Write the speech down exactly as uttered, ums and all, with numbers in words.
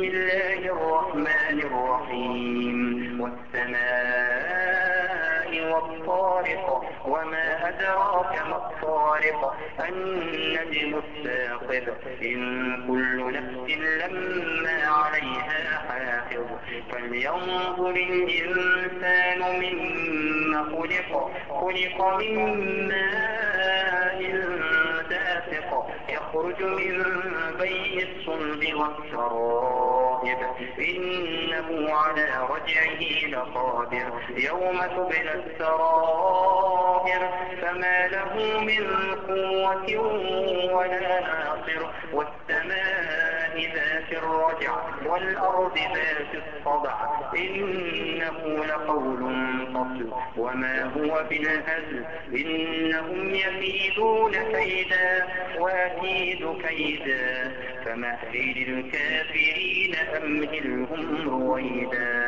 الله الرحمن الرحيم والسماء والطارق وما أدراك ما الطارق النجم الثاقب إن كل نفس لما عليها حافظ فلينظر الإنسان مما خلق خلق من ماء دافق يخرج من بين الصلب والترائب إنه على رجعه لقادر يوم تبلى السرائر فما له من قوة ولا ناصر والسماء ذات الرجع والأرض ذات الصدع إنه لقول فصل وما هو بالهزل إنهم يكيدون كيدا وأكيد كيدا فمهل للكافرين أمهلهم رويدا